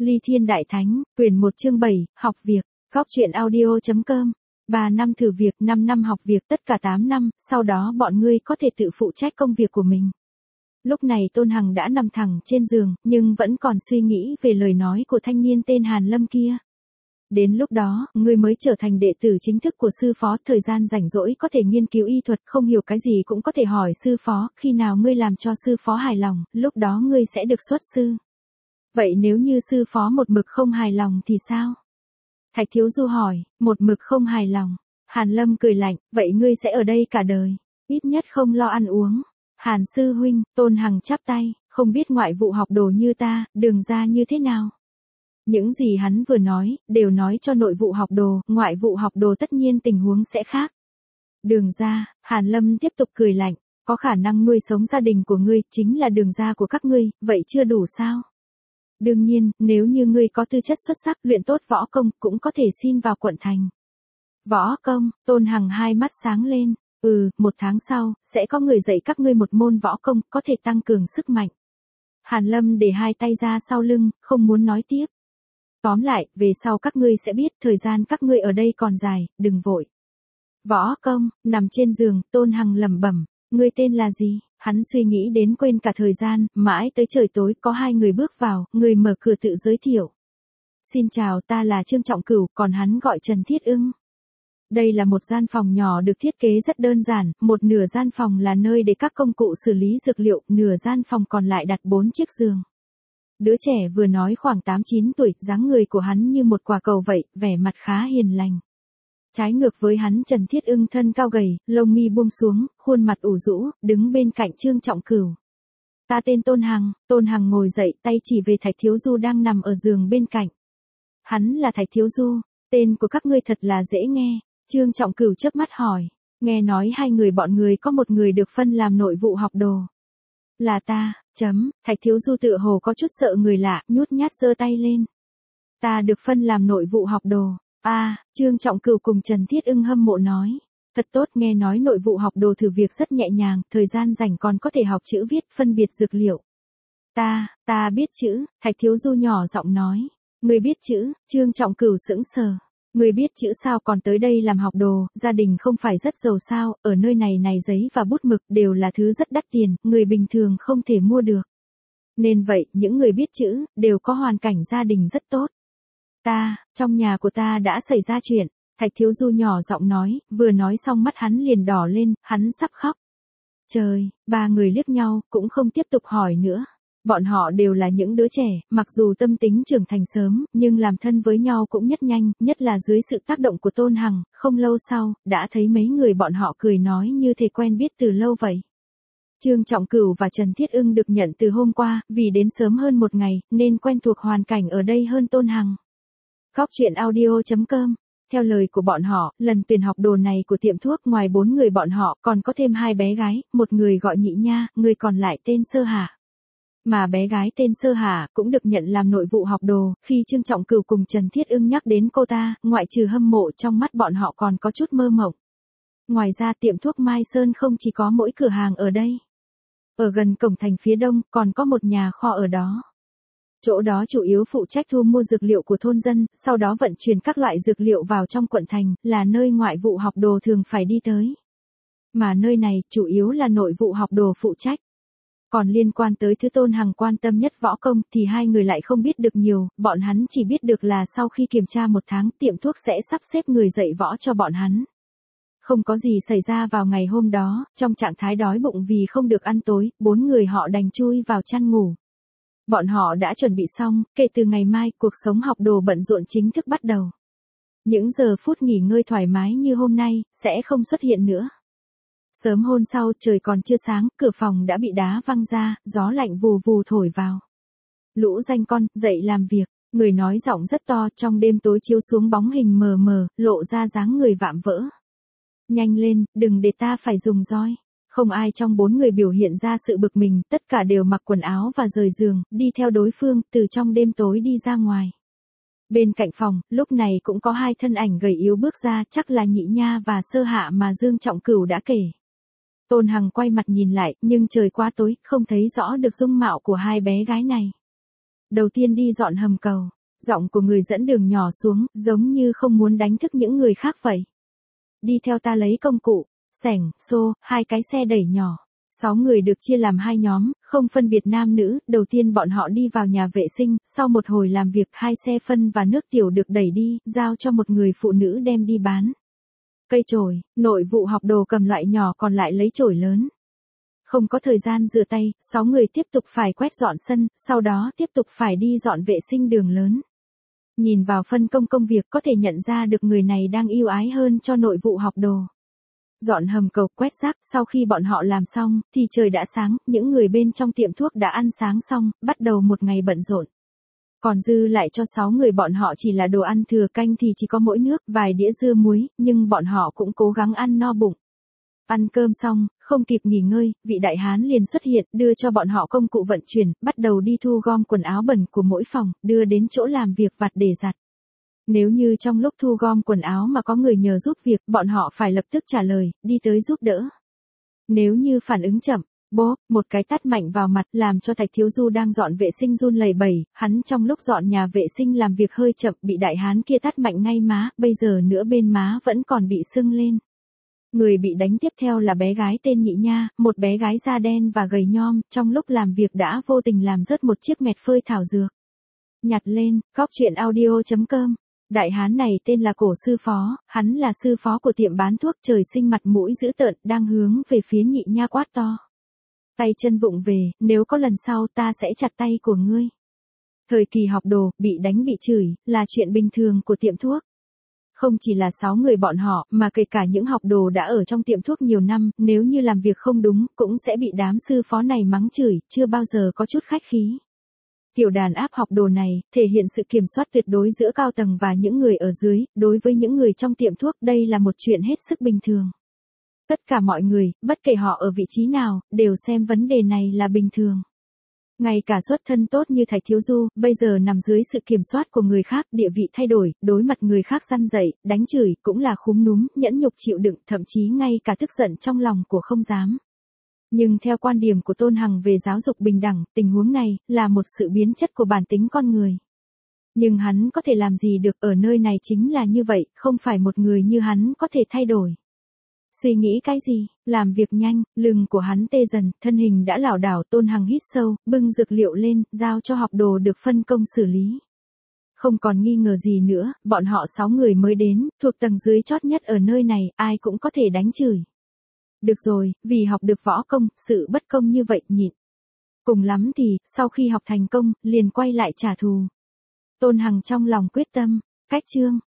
Ly Thiên Đại Thánh, quyển 1 chương 7, học việc, góc truyện audio.com. 3 năm thử việc, 5 năm học việc, tất cả 8 năm, sau đó bọn ngươi có thể tự phụ trách công việc của mình. Lúc này Tôn Hằng đã nằm thẳng trên giường, nhưng vẫn còn suy nghĩ về lời nói của thanh niên tên Hàn Lâm kia. Đến lúc đó, ngươi mới trở thành đệ tử chính thức của sư phó, thời gian rảnh rỗi có thể nghiên cứu y thuật, không hiểu cái gì cũng có thể hỏi sư phó, khi nào ngươi làm cho sư phó hài lòng, lúc đó ngươi sẽ được xuất sư. Vậy nếu như sư phó một mực không hài lòng thì sao? Thạch Thiếu Du hỏi, một mực không hài lòng. Hàn Lâm cười lạnh, vậy ngươi sẽ ở đây cả đời, ít nhất không lo ăn uống. Hàn sư huynh, Tôn Hằng chắp tay, không biết ngoại vụ học đồ như ta, đường ra như thế nào. Những gì hắn vừa nói, đều nói cho nội vụ học đồ, ngoại vụ học đồ tất nhiên tình huống sẽ khác. Đường ra, Hàn Lâm tiếp tục cười lạnh, có khả năng nuôi sống gia đình của ngươi, chính là đường ra của các ngươi, vậy chưa đủ sao? Đương nhiên, nếu như ngươi có tư chất xuất sắc, luyện tốt võ công, cũng có thể xin vào quận thành. Võ công, Tôn Hằng hai mắt sáng lên, 1 tháng sau, sẽ có người dạy các ngươi một môn võ công, có thể tăng cường sức mạnh. Hàn Lâm để hai tay ra sau lưng, không muốn nói tiếp. Tóm lại, về sau các ngươi sẽ biết, thời gian các ngươi ở đây còn dài, đừng vội. Võ công, nằm trên giường, Tôn Hằng lẩm bẩm, ngươi tên là gì? Hắn suy nghĩ đến quên cả thời gian, mãi tới trời tối có 2 người bước vào, người mở cửa tự giới thiệu. Xin chào, ta là Trương Trọng Cửu, còn hắn gọi Trần Thiết Ưng. Đây là một gian phòng nhỏ được thiết kế rất đơn giản, một nửa gian phòng là nơi để các công cụ xử lý dược liệu, nửa gian phòng còn lại đặt 4 chiếc giường. Đứa trẻ vừa nói khoảng 8-9 tuổi, dáng người của hắn như một quả cầu vậy, vẻ mặt khá hiền lành. Trái ngược với hắn, Trần Thiết Ưng thân cao gầy, lông mi buông xuống, khuôn mặt ủ rũ, đứng bên cạnh Trương Trọng Cửu. Ta tên Tôn Hằng ngồi dậy, tay chỉ về Thạch Thiếu Du đang nằm ở giường bên cạnh. Hắn là Thạch Thiếu Du, tên của các ngươi thật là dễ nghe. Trương Trọng Cửu chớp mắt hỏi, nghe nói 2 người bọn người có một người được phân làm nội vụ học đồ. Là ta, Thạch Thiếu Du tựa hồ có chút sợ người lạ, nhút nhát giơ tay lên. Ta được phân làm nội vụ học đồ. Trương Trọng Cửu cùng Trần Thiết Ưng hâm mộ nói. Thật tốt, nghe nói nội vụ học đồ thử việc rất nhẹ nhàng, thời gian rảnh còn có thể học chữ viết, phân biệt dược liệu. Ta biết chữ, Thạch Thiếu Du nhỏ giọng nói. Người biết chữ, Trương Trọng Cửu sững sờ. Người biết chữ sao còn tới đây làm học đồ, gia đình không phải rất giàu sao, ở nơi này giấy và bút mực đều là thứ rất đắt tiền, người bình thường không thể mua được. Nên vậy, những người biết chữ, đều có hoàn cảnh gia đình rất tốt. Trong nhà của ta đã xảy ra chuyện, Thạch Thiếu Du nhỏ giọng nói, vừa nói xong mắt hắn liền đỏ lên, hắn sắp khóc. Trời, 3 người liếc nhau, cũng không tiếp tục hỏi nữa. Bọn họ đều là những đứa trẻ, mặc dù tâm tính trưởng thành sớm, nhưng làm thân với nhau cũng nhất nhanh, nhất là dưới sự tác động của Tôn Hằng, không lâu sau, đã thấy mấy người bọn họ cười nói như thể quen biết từ lâu vậy. Trương Trọng Cửu và Trần Thiết Ưng được nhận từ hôm qua, vì đến sớm hơn 1 ngày, nên quen thuộc hoàn cảnh ở đây hơn Tôn Hằng. Góc truyện audio.com. Theo lời của bọn họ, lần tuyển học đồ này của tiệm thuốc ngoài 4 người bọn họ còn có thêm 2 bé gái, một người gọi Nhị Nha, người còn lại tên Sơ Hà. Mà bé gái tên Sơ Hà cũng được nhận làm nội vụ học đồ, khi Trương Trọng Cửu cùng Trần Thiết Ưng nhắc đến cô ta, ngoại trừ hâm mộ trong mắt bọn họ còn có chút mơ mộng. Ngoài ra tiệm thuốc Mai Sơn không chỉ có mỗi cửa hàng ở đây. Ở gần cổng thành phía đông còn có một nhà kho ở đó. Chỗ đó chủ yếu phụ trách thu mua dược liệu của thôn dân, sau đó vận chuyển các loại dược liệu vào trong quận thành, là nơi ngoại vụ học đồ thường phải đi tới. Mà nơi này chủ yếu là nội vụ học đồ phụ trách. Còn liên quan tới thứ Tôn Hằng quan tâm nhất võ công thì 2 người lại không biết được nhiều, bọn hắn chỉ biết được là sau khi kiểm tra 1 tháng tiệm thuốc sẽ sắp xếp người dạy võ cho bọn hắn. Không có gì xảy ra vào ngày hôm đó, trong trạng thái đói bụng vì không được ăn tối, 4 người họ đành chui vào chăn ngủ. Bọn họ đã chuẩn bị xong, kể từ ngày mai, cuộc sống học đồ bận rộn chính thức bắt đầu. Những giờ phút nghỉ ngơi thoải mái như hôm nay, sẽ không xuất hiện nữa. Sớm hôm sau, trời còn chưa sáng, cửa phòng đã bị đá văng ra, gió lạnh vù vù thổi vào. Lũ danh con, dậy làm việc, người nói giọng rất to, trong đêm tối chiếu xuống bóng hình mờ mờ, lộ ra dáng người vạm vỡ. Nhanh lên, đừng để ta phải dùng roi. Không ai trong 4 người biểu hiện ra sự bực mình, tất cả đều mặc quần áo và rời giường, đi theo đối phương, từ trong đêm tối đi ra ngoài. Bên cạnh phòng, lúc này cũng có 2 thân ảnh gầy yếu bước ra, chắc là Nhị Nha và Sơ Hạ mà Dương Trọng Cửu đã kể. Tôn Hằng quay mặt nhìn lại, nhưng trời quá tối, không thấy rõ được dung mạo của 2 bé gái này. Đầu tiên đi dọn hầm cầu. Giọng của người dẫn đường nhỏ xuống, giống như không muốn đánh thức những người khác vậy. Đi theo ta lấy công cụ, xẻng, xô, 2 cái xe đẩy nhỏ. 6 người được chia làm 2 nhóm, không phân biệt nam nữ, đầu tiên bọn họ đi vào nhà vệ sinh, sau một hồi làm việc 2 xe phân và nước tiểu được đẩy đi, giao cho một người phụ nữ đem đi bán. Cây chổi, nội vụ học đồ cầm loại nhỏ còn lại lấy chổi lớn. Không có thời gian rửa tay, 6 người tiếp tục phải quét dọn sân, sau đó tiếp tục phải đi dọn vệ sinh đường lớn. Nhìn vào phân công công việc có thể nhận ra được người này đang ưu ái hơn cho nội vụ học đồ. Dọn hầm cầu, quét rác, sau khi bọn họ làm xong, thì trời đã sáng, những người bên trong tiệm thuốc đã ăn sáng xong, bắt đầu một ngày bận rộn. Còn dư lại cho 6 người bọn họ chỉ là đồ ăn thừa, canh thì chỉ có mỗi nước, vài đĩa dưa muối, nhưng bọn họ cũng cố gắng ăn no bụng. Ăn cơm xong, không kịp nghỉ ngơi, vị đại hán liền xuất hiện, đưa cho bọn họ công cụ vận chuyển, bắt đầu đi thu gom quần áo bẩn của mỗi phòng, đưa đến chỗ làm việc vặt để giặt. Nếu như trong lúc thu gom quần áo mà có người nhờ giúp việc, bọn họ phải lập tức trả lời, đi tới giúp đỡ. Nếu như phản ứng chậm, bốp, một cái tát mạnh vào mặt, làm cho Thạch Thiếu Du đang dọn vệ sinh run lẩy bẩy, hắn trong lúc dọn nhà vệ sinh làm việc hơi chậm, bị đại hán kia tát mạnh ngay má, bây giờ nữa bên má vẫn còn bị sưng lên. Người bị đánh tiếp theo là bé gái tên Nhị Nha, một bé gái da đen và gầy nhom, trong lúc làm việc đã vô tình làm rớt một chiếc mẹt phơi thảo dược. Nhặt lên, goctruyện.audio.com. Đại hán này tên là Cổ Sư Phó, hắn là sư phó của tiệm bán thuốc, trời sinh mặt mũi dữ tợn, đang hướng về phía Nhị Nha quát to. Tay chân vụng về, nếu có lần sau ta sẽ chặt tay của ngươi. Thời kỳ học đồ, bị đánh bị chửi, là chuyện bình thường của tiệm thuốc. Không chỉ là 6 người bọn họ, mà kể cả những học đồ đã ở trong tiệm thuốc nhiều năm, nếu như làm việc không đúng, cũng sẽ bị đám sư phó này mắng chửi, chưa bao giờ có chút khách khí. Kiểu đàn áp học đồ này, thể hiện sự kiểm soát tuyệt đối giữa cao tầng và những người ở dưới, đối với những người trong tiệm thuốc đây là một chuyện hết sức bình thường. Tất cả mọi người, bất kể họ ở vị trí nào, đều xem vấn đề này là bình thường. Ngay cả xuất thân tốt như Thạch Thiếu Du, bây giờ nằm dưới sự kiểm soát của người khác, địa vị thay đổi, đối mặt người khác răn dạy, đánh chửi, cũng là khúm núm, nhẫn nhục chịu đựng, thậm chí ngay cả tức giận trong lòng của không dám. Nhưng theo quan điểm của Tôn Hằng về giáo dục bình đẳng, tình huống này, là một sự biến chất của bản tính con người. Nhưng hắn có thể làm gì được, ở nơi này chính là như vậy, không phải một người như hắn có thể thay đổi. Suy nghĩ cái gì, làm việc nhanh, lưng của hắn tê dần, thân hình đã lảo đảo. Tôn Hằng hít sâu, bưng dược liệu lên, giao cho học đồ được phân công xử lý. Không còn nghi ngờ gì nữa, bọn họ 6 người mới đến, thuộc tầng dưới chót nhất ở nơi này, ai cũng có thể đánh chửi. Được rồi, vì học được võ công, sự bất công như vậy nhịn. Cùng lắm thì, sau khi học thành công, liền quay lại trả thù. Tôn Hằng trong lòng quyết tâm, cách chương.